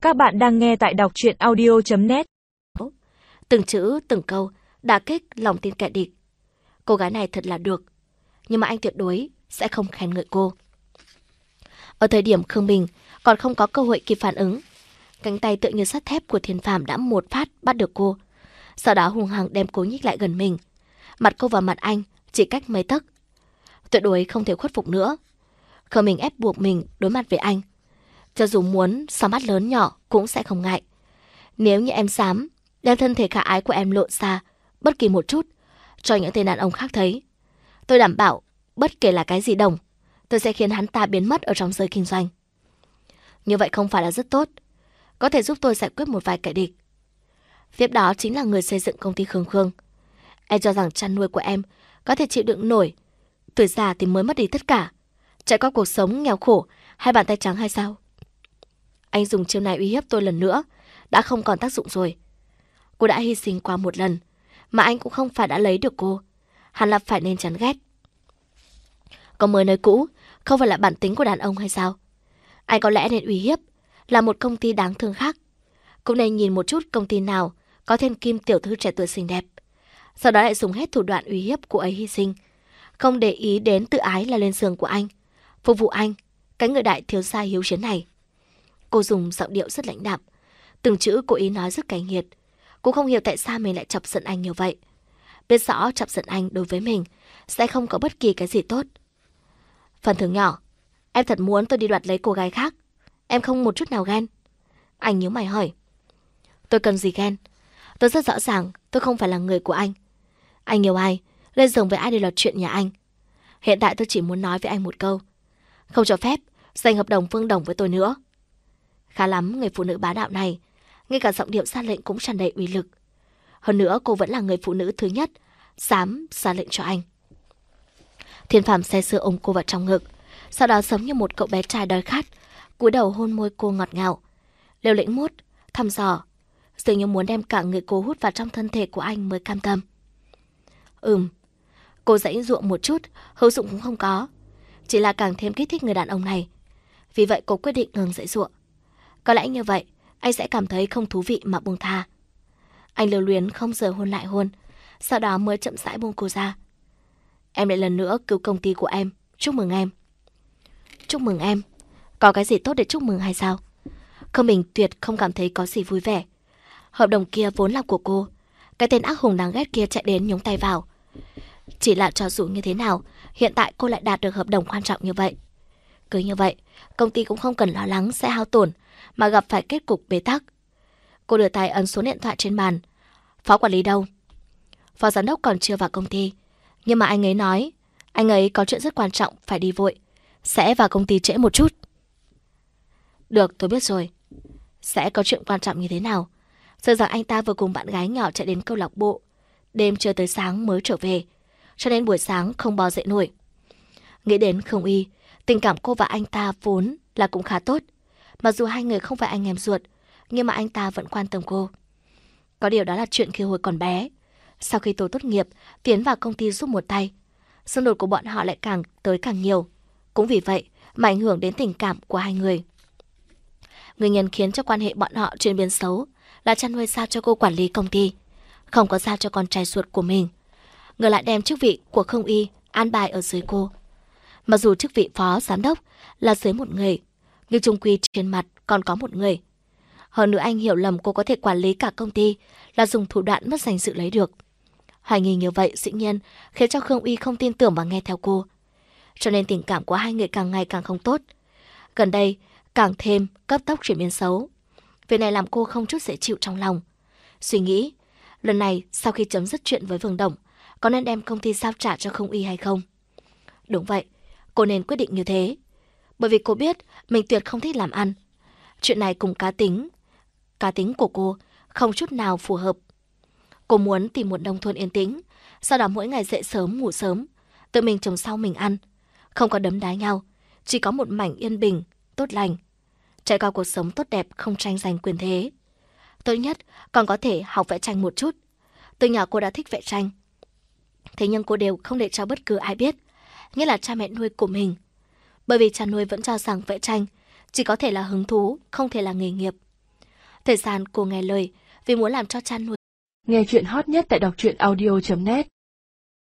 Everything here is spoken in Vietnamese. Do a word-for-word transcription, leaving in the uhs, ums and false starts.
Các bạn đang nghe tại đọc truyện audio chấm net. Từng chữ, từng câu đả kích lòng tin kẻ địch. Cô gái này thật là được, nhưng mà anh tuyệt đối sẽ không khen ngợi cô. Ở thời điểm Khương Bình còn không có cơ hội kịp phản ứng, cánh tay tựa như sắt thép của Thiên Phàm đã một phát bắt được cô. Sau đó hung hăng đem cô nhích lại gần mình. Mặt cô vào mặt anh chỉ cách mấy tấc. Tuyệt đối không thể khuất phục nữa. Khương Bình ép buộc mình đối mặt với anh. Cho dù muốn sao mắt lớn nhỏ cũng sẽ không ngại. Nếu như em dám đem thân thể khả ái của em lộ ra bất kỳ một chút cho những tên đàn ông khác thấy, tôi đảm bảo bất kể là cái gì đồng, tôi sẽ khiến hắn ta biến mất ở trong giới kinh doanh. Như vậy không phải là rất tốt, có thể giúp tôi giải quyết một vài kẻ địch. Tiếp đó chính là người xây dựng công ty Khương Khương. Em cho rằng chăn nuôi của em có thể chịu đựng nổi tuổi già thì mới mất đi tất cả, trải qua cuộc sống nghèo khổ hay bàn tay trắng hay sao? Anh dùng chiêu này uy hiếp tôi lần nữa đã không còn tác dụng rồi. Cô đã hy sinh qua một lần, mà anh cũng không phải đã lấy được cô. Hẳn là phải nên chán ghét. Có mới nơi cũ không phải là bản tính của đàn ông hay sao? Anh có lẽ nên uy hiếp là một công ty đáng thương khác. Cũng nên nhìn một chút công ty nào có thiên kim tiểu thư trẻ tuổi xinh đẹp, sau đó lại dùng hết thủ đoạn uy hiếp cô ấy hy sinh, không để ý đến tự ái là lên giường của anh, phục vụ anh, cái người đại thiếu gia hiếu chiến này. Cô dùng giọng điệu rất lãnh đạm, từng chữ cô ý nói rất cay nghiệt. Cô không hiểu tại sao mình lại chọc giận anh như vậy. Biết rõ chọc giận anh đối với mình sẽ không có bất kỳ cái gì tốt. Phần thưởng nhỏ, em thật muốn tôi đi đoạt lấy cô gái khác, em không một chút nào ghen? Anh nhíu mày hỏi. Tôi cần gì ghen? Tôi rất rõ ràng tôi không phải là người của anh. Anh yêu ai, lên giường với ai đều là chuyện nhà anh. Hiện tại tôi chỉ muốn nói với anh một câu, không cho phép giành hợp đồng Phương Đồng với tôi nữa. Khá lắm, người phụ nữ bá đạo này, ngay cả giọng điệu ra lệnh cũng tràn đầy uy lực. Hơn nữa cô vẫn là người phụ nữ thứ nhất dám ra lệnh cho anh. Thiên Phàm say sưa ôm cô vào trong ngực, sau đó giống như một cậu bé trai đói khát, cúi đầu hôn môi cô ngọt ngào, liều lĩnh mút, thăm dò, dường như muốn đem cả người cô hút vào trong thân thể của anh mới cam tâm. Ừm, cô giãy giụa một chút, hữu dụng cũng không có, chỉ là càng thêm kích thích người đàn ông này. Vì vậy cô quyết định ngừng giãy giụa. Có lẽ như vậy anh sẽ cảm thấy không thú vị mà buông tha. Anh lưu luyến không giờ hôn lại hôn, sau đó mới chậm rãi buông cô ra. Em lại lần nữa cứu công ty của em, chúc mừng em. Chúc mừng em? Có cái gì tốt để chúc mừng hay sao? Khương Bình tuyệt không cảm thấy có gì vui vẻ. Hợp đồng kia vốn là của cô, cái tên ác hùng đáng ghét kia chạy đến nhúng tay vào. Chỉ là cho dù như thế nào, hiện tại cô lại đạt được hợp đồng quan trọng như vậy. Cứ như vậy, công ty cũng không cần lo lắng sẽ hao tổn mà gặp phải kết cục bế tắc. Cô đưa tay ấn số điện thoại trên bàn. Phó quản lý đâu? Phó giám đốc còn chưa vào công ty, nhưng mà anh ấy nói anh ấy có chuyện rất quan trọng phải đi vội, sẽ vào công ty trễ một chút. Được, tôi biết rồi. Sẽ có chuyện quan trọng như thế nào? Sợ rằng anh ta vừa cùng bạn gái nhỏ chạy đến câu lạc bộ, đêm chưa tới sáng mới trở về, cho nên buổi sáng không bò dậy nổi. Nghĩ đến Khương Y, tình cảm cô và anh ta vốn là cũng khá tốt. Mặc dù hai người không phải anh em ruột, nhưng mà anh ta vẫn quan tâm cô. Có điều đó là chuyện khi hồi còn bé. Sau khi tôi tốt nghiệp, tiến vào công ty giúp một tay, xung đột của bọn họ lại càng tới càng nhiều. Cũng vì vậy mà ảnh hưởng đến tình cảm của hai người. Nguyên nhân khiến cho quan hệ bọn họ chuyển biến xấu là chăn nuôi sao cho cô quản lý công ty, không có giao cho con trai ruột của mình. Ngược lại đem chức vị của Khương Y an bài ở dưới cô. Mặc dù chức vị phó giám đốc là dưới một người, nhưng chung quy trên mặt còn có một người. Hơn nữa anh hiểu lầm cô có thể quản lý cả công ty là dùng thủ đoạn mất danh dự lấy được. Hoài nghi như vậy dĩ nhiên khiến cho Khương Y không tin tưởng và nghe theo cô. Cho nên tình cảm của hai người càng ngày càng không tốt. Gần đây càng thêm cấp tốc chuyển biến xấu. Việc này làm cô không chút dễ chịu trong lòng. Suy nghĩ lần này sau khi chấm dứt chuyện với Vương Đồng, có nên đem công ty giao trả cho Khương Y hay không? Đúng vậy, cô nên quyết định như thế. Bởi vì cô biết mình tuyệt không thích làm ăn. Chuyện này cùng cá tính Cá tính của cô không chút nào phù hợp. Cô muốn tìm một nông thôn yên tĩnh, sau đó mỗi ngày dậy sớm ngủ sớm, tự mình trồng rau mình ăn, không có đấm đá nhau, chỉ có một mảnh yên bình, tốt lành, trải qua cuộc sống tốt đẹp, không tranh giành quyền thế. Tốt nhất còn có thể học vẽ tranh một chút. Từ nhỏ cô đã thích vẽ tranh, thế nhưng cô đều không để cho bất cứ ai biết, nghĩa là cha mẹ nuôi của mình. Bởi vì cha nuôi vẫn cho rằng vẽ tranh chỉ có thể là hứng thú, không thể là nghề nghiệp. Thời gian cô nghe lời vì muốn làm cho cha nuôi. Nghe chuyện hot nhất tại đọc truyện audio chấm net.